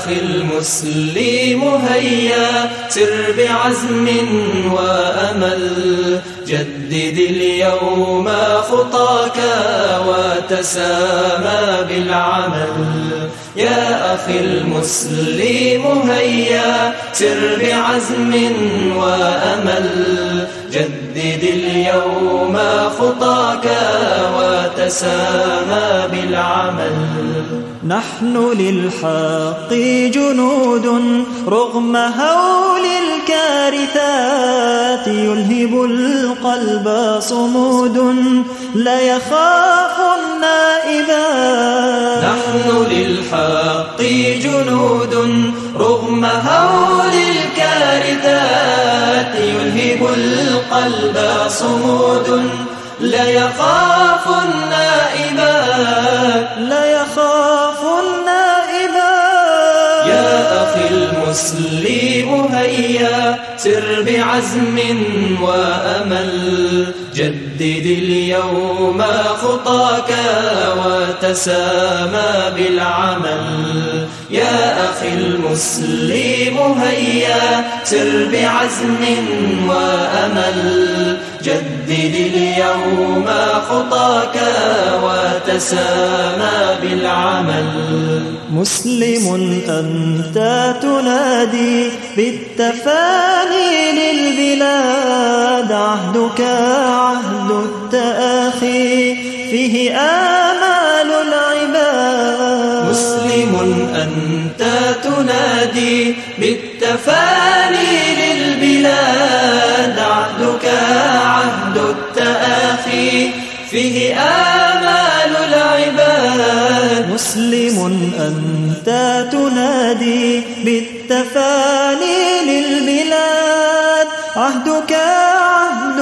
أخي المسلم هيا سر بعزم وأمل، جدد اليوم خطاك وتسامى بالعمل. يا أخي المسلم هيا سر بعزم وأمل، جدد اليوم خطاك وتسامى بالعمل. نحن للحق جنود رغم هول الكارثات، يلهب القلب صمود لا يخاف النائبات. نحن للحق جنود رغم هول الكارثات، يلهب القلب صمود لا يخاف النائبات. لا يخاف النائبات. يا أخي المسلم هيا سر بعزم وأمل، جدد اليوم خطاك وتسامى بالعمل. يا أخي المسلم هيا سر بعزم وأمل، جدد اليوم خطاك وتسامى بالعمل. مسلم أنت تنادي بالتفاني للبلاد، عهدك عهد التآخي فيه آمال العباد. مسلم أنت تنادي بالتفاني للبلاد، عهدك عهد التآخي فيه آمال العباد. مسلم أنت تنادي بالتفاني للبلاد، عهدك عهد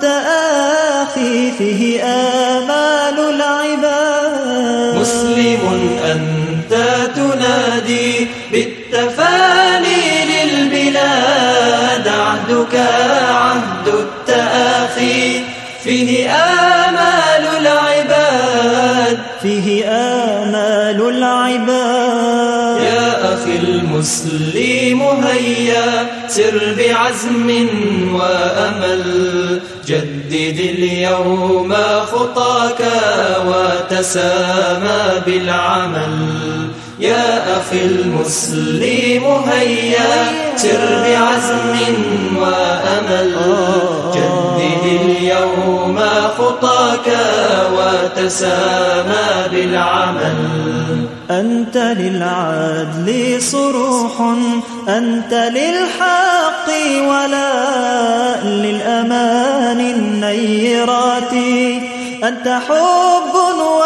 التآخي فيه آمال العباد. مسلم أنت تنادي بالتفاني للبلاد، عهدك عهد التآخي فيه آمال العباد. فيه آمال العباد. يا أخي المسلم هيا سر بعزم وأمل، جدد اليوم خطاك وتسامى بالعمل. يا أخي المسلم هيا سر بعزم وأمل، جدد اليوم خطاك وتسامى بالعمل. أنت للعدل صروح، أنت للحق ولا للأمان النيرات، أنت حب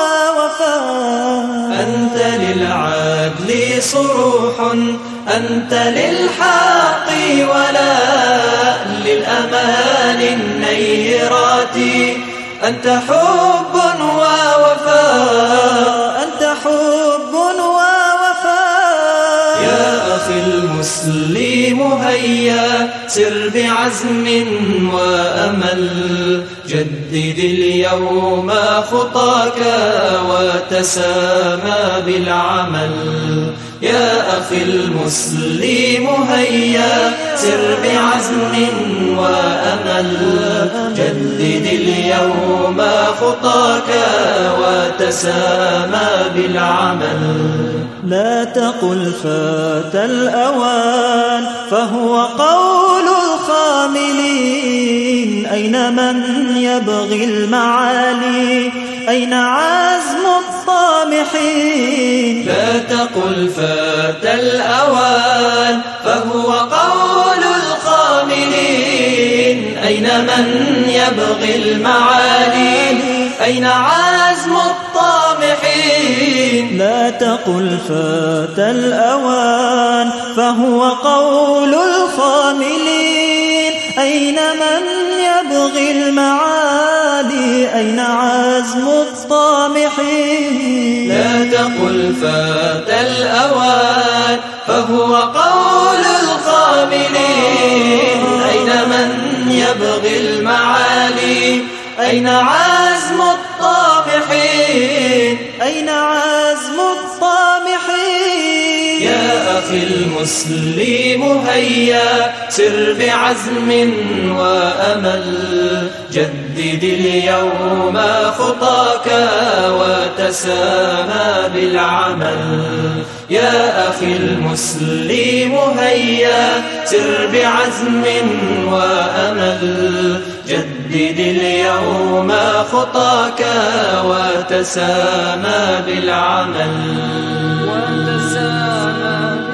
ووفاء. أنت للعدل صروح، أنت للحق ولا للأمان النيرات، أنت حب ووفاء. أنت حب ووفاء. يا أخي المسلم هيا سر بعزم وأمل، جدد اليوم خطاك وتسامى بالعمل. يا أخي المسلم هيا سر بعزم وأمل، جدد اليوم خطاك وتسامى بالعمل. لا تقل فات الأوان فهو قول الخاملين، أين من يبغي المعالي، أين عزم الطامحين. لا تقل فات الأوان فهو قول الخاملين، أين من يبغي المعالي، أين عزم الطامحين. لا تقل فات الأوان فهو قول الخاملين، أين من يبغي المعالي، أين عزم الطامحين. لا تقل فات الأوان فهو قول الخاملين، أين من يبغي المعالي، أين عزم الطامحين. أين عزم الطامحين. يا أخي المسلم هيا سر بعزم وأمل، جدد اليوم خطاك وتسامى بالعمل. يا أخي المسلم هيا سر بعزم وأمل، جدد اليوم خطاك وتسامى بالعمل.